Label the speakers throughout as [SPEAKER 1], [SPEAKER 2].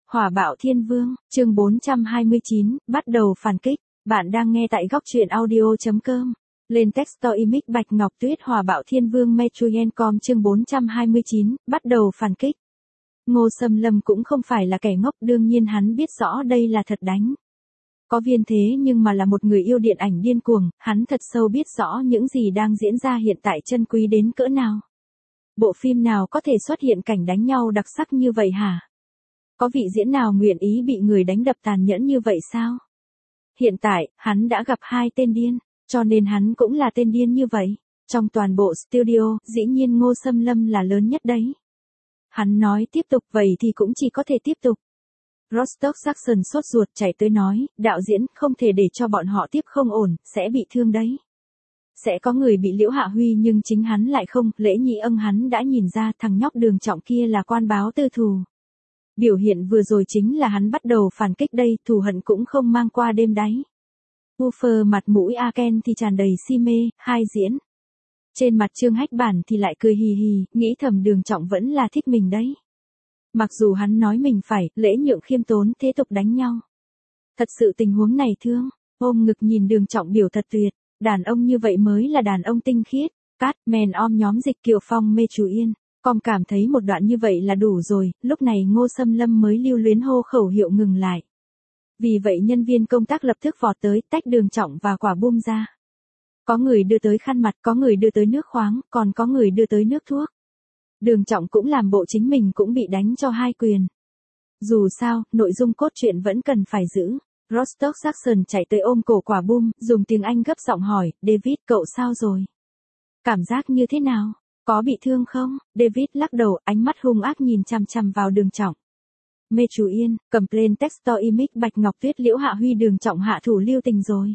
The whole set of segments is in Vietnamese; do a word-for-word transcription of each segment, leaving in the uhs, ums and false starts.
[SPEAKER 1] Hỏa bạo thiên vương, chương bốn trăm hai mươi chín, bắt đầu phản kích. Bạn đang nghe tại góc truyện audio chấm com. Lên Texto Image Bạch Ngọc Tuyết Hỏa bạo thiên vương Metruyen.com chương bốn trăm hai mươi chín, bắt đầu phản kích. Ngô Sâm Lâm cũng không phải là kẻ ngốc, đương nhiên hắn biết rõ đây là thật đánh. Có viên thế nhưng mà là một người yêu điện ảnh điên cuồng, hắn thật sâu biết rõ những gì đang diễn ra hiện tại chân quý đến cỡ nào. Bộ phim nào có thể xuất hiện cảnh đánh nhau đặc sắc như vậy hả? Có vị diễn nào nguyện ý bị người đánh đập tàn nhẫn như vậy sao? Hiện tại, hắn đã gặp hai tên điên, cho nên hắn cũng là tên điên như vậy. Trong toàn bộ studio, dĩ nhiên Ngô Sâm Lâm là lớn nhất đấy. Hắn nói tiếp tục vậy thì cũng chỉ có thể tiếp tục. Rostock Saxon sốt ruột chạy tới nói, đạo diễn không thể để cho bọn họ tiếp không ổn, sẽ bị thương đấy. Sẽ có người bị Liễu Hạ Huy nhưng chính hắn lại không, Lễ Nhị Ân hắn đã nhìn ra thằng nhóc Đường Trọng kia là quan báo tư thù. Biểu hiện vừa rồi chính là hắn bắt đầu phản kích đây, thù hận cũng không mang qua đêm đáy. Woofer mặt mũi Aken thì tràn đầy si mê, hai diễn. Trên mặt Trương Hách Bản thì lại cười hì hì, nghĩ thầm Đường Trọng vẫn là thích mình đấy. Mặc dù hắn nói mình phải, lễ nhượng khiêm tốn thế tục đánh nhau. Thật sự tình huống này thương, ôm ngực nhìn Đường Trọng biểu thật tuyệt, đàn ông như vậy mới là đàn ông tinh khiết. Cát, men om nhóm Dịch Kiều Phong mê chú yên. Con cảm thấy một đoạn như vậy là đủ rồi, lúc này Ngô Sâm Lâm mới lưu luyến hô khẩu hiệu ngừng lại. Vì vậy nhân viên công tác lập tức vọt tới, tách Đường Trọng và quả bum ra. Có người đưa tới khăn mặt, có người đưa tới nước khoáng, còn có người đưa tới nước thuốc. Đường Trọng cũng làm bộ chính mình cũng bị đánh cho hai quyền. Dù sao, nội dung cốt truyện vẫn cần phải giữ. Rostock Saxon chạy tới ôm cổ quả bum, dùng tiếng Anh gấp giọng hỏi, David cậu sao rồi? Cảm giác như thế nào? Có bị thương không? David lắc đầu, ánh mắt hung ác nhìn chằm chằm vào Đường Trọng. Mê chú yên, cầm plain Texto Image Bạch Ngọc Tuyết Liễu Hạ Huy Đường Trọng hạ thủ lưu tình rồi.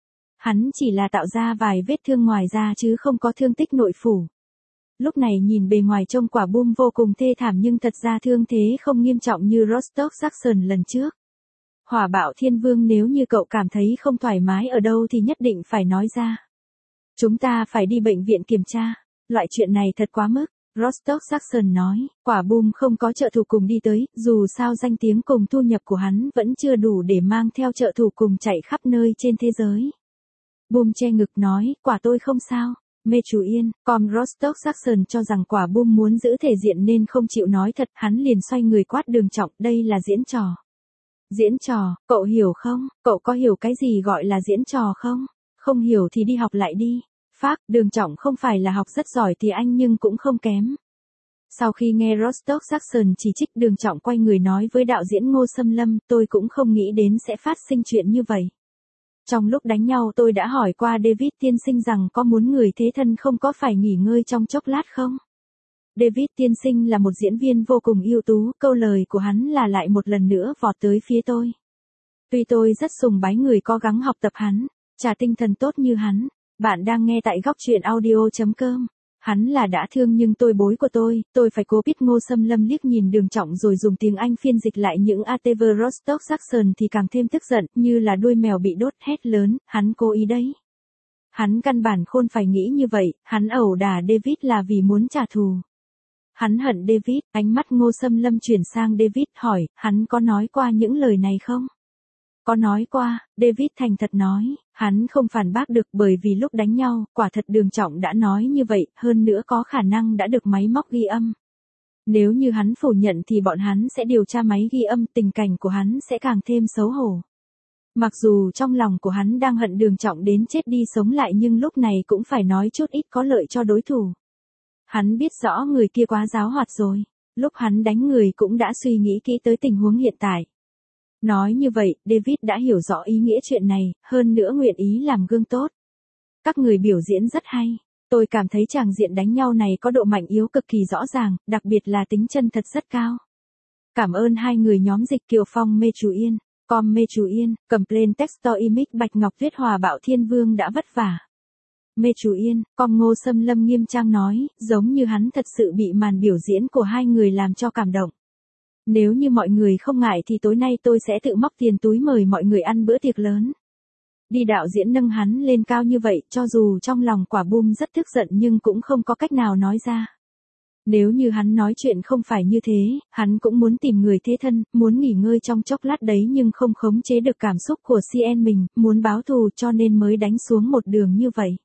[SPEAKER 1] Hắn chỉ là tạo ra vài vết thương ngoài da chứ không có thương tích nội phủ. Lúc này nhìn bề ngoài trông quả bum vô cùng thê thảm nhưng thật ra thương thế không nghiêm trọng như Rostock Saxon lần trước. Hỏa bạo thiên vương nếu như cậu cảm thấy không thoải mái ở đâu thì nhất định phải nói ra. Chúng ta phải đi bệnh viện kiểm tra. Loại chuyện này thật quá mức, Rostock Saxon nói, quả bum không có trợ thủ cùng đi tới, dù sao danh tiếng cùng thu nhập của hắn vẫn chưa đủ để mang theo trợ thủ cùng chạy khắp nơi trên thế giới. Bum che ngực nói, quả tôi không sao, mê chú yên, còn Rostock Saxon cho rằng quả bum muốn giữ thể diện nên không chịu nói thật, hắn liền xoay người quát Đường Trọng, đây là diễn trò. Diễn trò, cậu hiểu không, cậu có hiểu cái gì gọi là diễn trò không? Không hiểu thì đi học lại đi. Phác, Đường Trọng không phải là học rất giỏi thì anh nhưng cũng không kém. Sau khi nghe Rostock Saxon chỉ trích Đường Trọng quay người nói với đạo diễn Ngô Sâm Lâm, tôi cũng không nghĩ đến sẽ phát sinh chuyện như vậy. Trong lúc đánh nhau tôi đã hỏi qua David tiên sinh rằng có muốn người thế thân không có phải nghỉ ngơi trong chốc lát không? David tiên sinh là một diễn viên vô cùng ưu tú, câu lời của hắn là lại một lần nữa vọt tới phía tôi. Tuy tôi rất sùng bái người cố gắng học tập hắn, trả tinh thần tốt như hắn. Bạn đang nghe tại góc truyện audio chấm com. Hắn là đã thương nhưng tôi bối của tôi, tôi phải cố biết. Ngô Sâm Lâm liếc nhìn Đường Trọng rồi dùng tiếng Anh phiên dịch lại những a tê vê Rostock Saxon thì càng thêm tức giận, như là đuôi mèo bị đốt, hét lớn, hắn cố ý đấy. Hắn căn bản khôn phải nghĩ như vậy, hắn ẩu đả David là vì muốn trả thù. Hắn hận David, ánh mắt Ngô Sâm Lâm chuyển sang David hỏi, hắn có nói qua những lời này không? Có nói qua, David thành thật nói, hắn không phản bác được bởi vì lúc đánh nhau, quả thật Đường Trọng đã nói như vậy, hơn nữa có khả năng đã được máy móc ghi âm. Nếu như hắn phủ nhận thì bọn hắn sẽ điều tra máy ghi âm, tình cảnh của hắn sẽ càng thêm xấu hổ. Mặc dù trong lòng của hắn đang hận Đường Trọng đến chết đi sống lại nhưng lúc này cũng phải nói chút ít có lợi cho đối thủ. Hắn biết rõ người kia quá giáo hoạt rồi, lúc hắn đánh người cũng đã suy nghĩ kỹ tới tình huống hiện tại. Nói như vậy, David đã hiểu rõ ý nghĩa chuyện này, hơn nữa nguyện ý làm gương tốt. Các người biểu diễn rất hay. Tôi cảm thấy tràng diện đánh nhau này có độ mạnh yếu cực kỳ rõ ràng, đặc biệt là tính chân thật rất cao. Cảm ơn hai người nhóm Dịch Kiều Phong mê chú yên, com mê chú yên, cầm plain Texto Image Bạch Ngọc Tuyết Hòa bạo thiên vương đã vất vả. Mê chú yên, com Ngô Sâm Lâm nghiêm trang nói, giống như hắn thật sự bị màn biểu diễn của hai người làm cho cảm động. Nếu như mọi người không ngại thì tối nay tôi sẽ tự móc tiền túi mời mọi người ăn bữa tiệc lớn. Đi đạo diễn nâng hắn lên cao như vậy, cho dù trong lòng quả bum rất tức giận nhưng cũng không có cách nào nói ra. Nếu như hắn nói chuyện không phải như thế, hắn cũng muốn tìm người thế thân, muốn nghỉ ngơi trong chốc lát đấy nhưng không khống chế được cảm xúc của xê en mình, muốn báo thù cho nên mới đánh xuống một đường như vậy.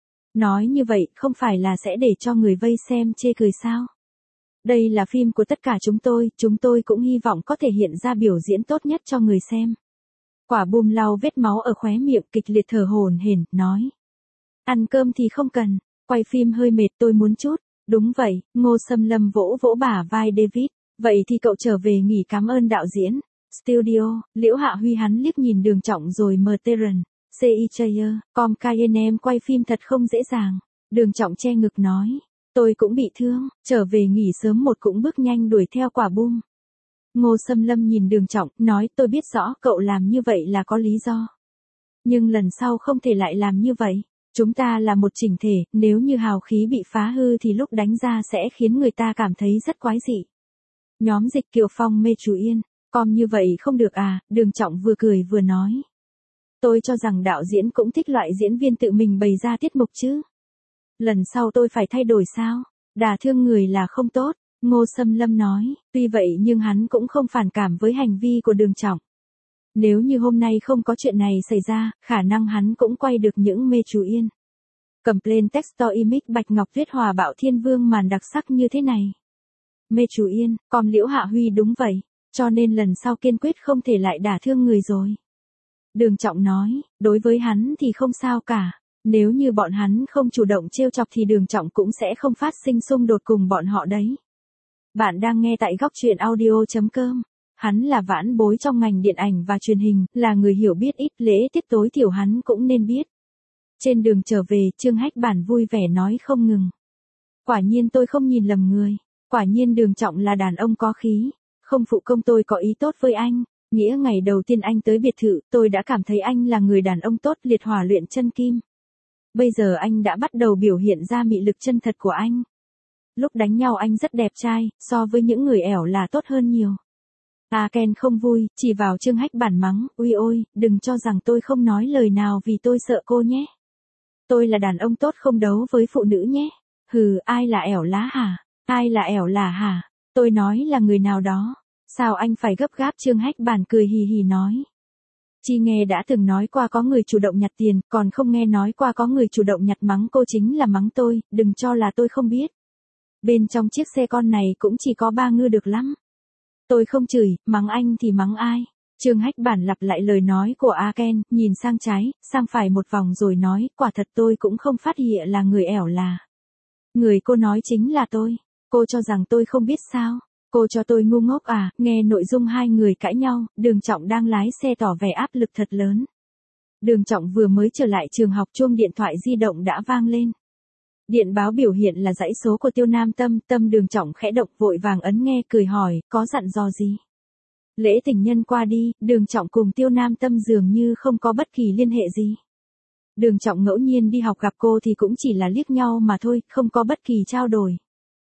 [SPEAKER 1] Nói như vậy không phải là sẽ để cho người vây xem chê cười sao? Đây là phim của tất cả chúng tôi, chúng tôi cũng hy vọng có thể hiện ra biểu diễn tốt nhất cho người xem. Quả bùm lau vết máu ở khóe miệng kịch liệt thở hổn hển, nói. Ăn cơm thì không cần, quay phim hơi mệt tôi muốn chút. Đúng vậy, Ngô Sâm Lâm vỗ vỗ bả vai David. Vậy thì cậu trở về nghỉ cảm ơn đạo diễn. Studio, Liễu Hạ Huy hắn liếc nhìn Đường Trọng rồi mờ tê rần. xê i Chayer, com em quay phim thật không dễ dàng. Đường Trọng che ngực nói. Tôi cũng bị thương, trở về nghỉ sớm một cũng bước nhanh đuổi theo quả bum. Ngô Sâm Lâm nhìn Đường Trọng, nói tôi biết rõ cậu làm như vậy là có lý do. Nhưng lần sau không thể lại làm như vậy. Chúng ta là một chỉnh thể, nếu như hào khí bị phá hư thì lúc đánh ra sẽ khiến người ta cảm thấy rất quái dị. Nhóm Dịch Kiều Phong mê chú Yên, com như vậy không được à, Đường Trọng vừa cười vừa nói. Tôi cho rằng đạo diễn cũng thích loại diễn viên tự mình bày ra tiết mục chứ. Lần sau tôi phải thay đổi sao? Đả thương người là không tốt, Ngô Sâm Lâm nói, tuy vậy nhưng hắn cũng không phản cảm với hành vi của Đường Trọng. Nếu như hôm nay không có chuyện này xảy ra, khả năng hắn cũng quay được những mê chú Yên. Cầm plain text to image Bạch Ngọc Tuyết hòa bạo thiên vương màn đặc sắc như thế này. Mê chú Yên, còn Liễu Hạ Huy đúng vậy, cho nên lần sau kiên quyết không thể lại đả thương người rồi. Đường Trọng nói, đối với hắn thì không sao cả, nếu như bọn hắn không chủ động trêu chọc thì Đường Trọng cũng sẽ không phát sinh xung đột cùng bọn họ đấy. Bạn đang nghe tại góc truyện audio chấm com. Hắn là vãn bối trong ngành điện ảnh và truyền hình, là người hiểu biết ít lễ tiết tối thiểu hắn cũng nên biết. Trên đường trở về, Trương Hách Bản vui vẻ nói không ngừng. Quả nhiên tôi không nhìn lầm người. Quả nhiên Đường Trọng là đàn ông có khí. Không phụ công tôi có ý tốt với anh. Nghĩa ngày đầu tiên anh tới biệt thự, tôi đã cảm thấy anh là người đàn ông tốt liệt hỏa luyện chân kim. Bây giờ anh đã bắt đầu biểu hiện ra mị lực chân thật của anh. Lúc đánh nhau anh rất đẹp trai, so với những người ẻo là tốt hơn nhiều. A Ken không vui, chỉ vào Trương Hách Bản mắng, ui ôi, đừng cho rằng tôi không nói lời nào vì tôi sợ cô nhé. Tôi là đàn ông tốt không đấu với phụ nữ nhé. Hừ, ai là ẻo lá hả? Ai là ẻo là hả? Tôi nói là người nào đó. Sao anh phải gấp gáp? Trương Hách Bản cười hì hì nói. Chi nghe đã từng nói qua có người chủ động nhặt tiền, còn không nghe nói qua có người chủ động nhặt mắng cô chính là mắng tôi, đừng cho là tôi không biết. Bên trong chiếc xe con này cũng chỉ có ba ngư được lắm. Tôi không chửi, mắng anh thì mắng ai? Trương Hách Bản lặp lại lời nói của A Ken, nhìn sang trái, sang phải một vòng rồi nói, quả thật tôi cũng không phát hiện là người ẻo là. Người cô nói chính là tôi. Cô cho rằng tôi không biết sao? Cô cho tôi ngu ngốc à? Nghe nội dung hai người cãi nhau, Đường Trọng đang lái xe tỏ vẻ áp lực thật lớn. Đường Trọng vừa mới trở lại trường học, chuông điện thoại di động đã vang lên. Điện báo biểu hiện là dãy số của Tiêu Nam Tâm, tâm Đường Trọng khẽ động vội vàng ấn nghe, cười hỏi, có dặn dò gì? Lễ tình nhân qua đi, Đường Trọng cùng Tiêu Nam Tâm dường như không có bất kỳ liên hệ gì. Đường Trọng ngẫu nhiên đi học gặp cô thì cũng chỉ là liếc nhau mà thôi, không có bất kỳ trao đổi.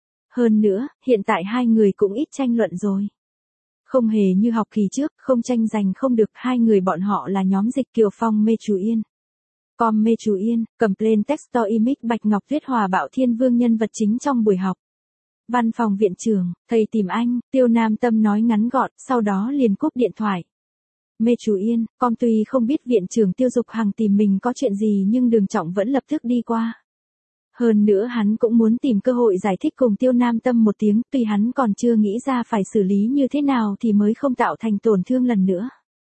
[SPEAKER 1] Hơn nữa, hiện tại hai người cũng ít tranh luận rồi. Không hề như học kỳ trước, không tranh giành không được, hai người bọn họ là nhóm Dịch Kiều Phong mê chú Yên. Com mê chú Yên, cầm plain text to image Bạch Ngọc Tuyết hòa bạo thiên vương nhân vật chính trong buổi học. Văn phòng viện trưởng, thầy tìm anh, Tiêu Nam Tâm nói ngắn gọn, sau đó liền cúp điện thoại. Mê chú Yên, con tuy không biết viện trưởng Tiêu Dục Hằng tìm mình có chuyện gì nhưng Đường Trọng vẫn lập tức đi qua. Hơn nữa hắn cũng muốn tìm cơ hội giải thích cùng Tiêu Nam Tâm một tiếng, tuy hắn còn chưa nghĩ ra phải xử lý như thế nào thì mới không tạo thành tổn thương lần nữa.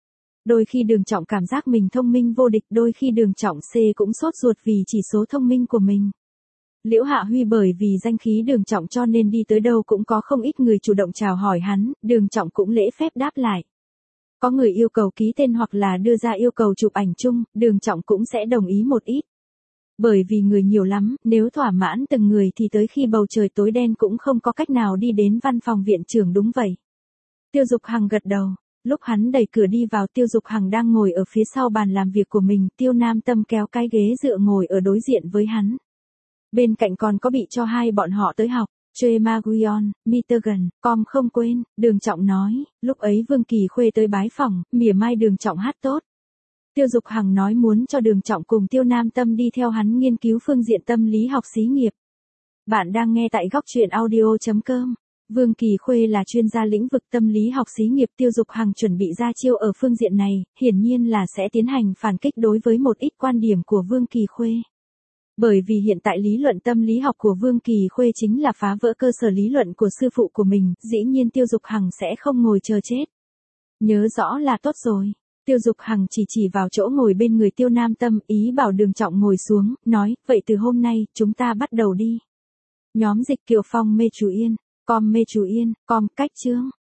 [SPEAKER 1] Đôi khi Đường Trọng cảm giác mình thông minh vô địch, đôi khi Đường Trọng C cũng sốt ruột vì chỉ số thông minh của mình. Liễu Hạ Huy bởi vì danh khí Đường Trọng cho nên đi tới đâu cũng có không ít người chủ động chào hỏi hắn, Đường Trọng cũng lễ phép đáp lại. Có người yêu cầu ký tên hoặc là đưa ra yêu cầu chụp ảnh chung, Đường Trọng cũng sẽ đồng ý một ít. Bởi vì người nhiều lắm, nếu thỏa mãn từng người thì tới khi bầu trời tối đen cũng không có cách nào đi đến văn phòng viện trưởng. Đúng vậy. Tiêu Dục Hằng gật đầu. Lúc hắn đẩy cửa đi vào, Tiêu Dục Hằng đang ngồi ở phía sau bàn làm việc của mình, Tiêu Nam Tâm kéo cái ghế dựa ngồi ở đối diện với hắn. Bên cạnh còn có bị cho hai bọn họ tới học, Trey Maguion, Mitergan, com không quên, Đường Trọng nói, lúc ấy Vương Kỳ Khuê tới bái phỏng, mỉa mai Đường Trọng hát tốt. Tiêu Dục Hằng nói muốn cho Đường Trọng cùng Tiêu Nam Tâm đi theo hắn nghiên cứu phương diện tâm lý học xí nghiệp. Bạn đang nghe tại góc chuyện audio chấm com. Vương Kỳ Khuê là chuyên gia lĩnh vực tâm lý học xí nghiệp Tiêu Dục Hằng chuẩn bị ra chiêu ở phương diện này, hiển nhiên là sẽ tiến hành phản kích đối với một ít quan điểm của Vương Kỳ Khuê. Bởi vì hiện tại lý luận tâm lý học của Vương Kỳ Khuê chính là phá vỡ cơ sở lý luận của sư phụ của mình, dĩ nhiên Tiêu Dục Hằng sẽ không ngồi chờ chết. Nhớ rõ là tốt rồi. Tiêu Dục Hằng chỉ chỉ vào chỗ ngồi bên người Tiêu Nam Tâm, ý bảo Đường Trọng ngồi xuống, nói, vậy từ hôm nay, chúng ta bắt đầu đi. Nhóm Dịch Kiều Phong mê chú Yên, com mê chú Yên, com cách chương.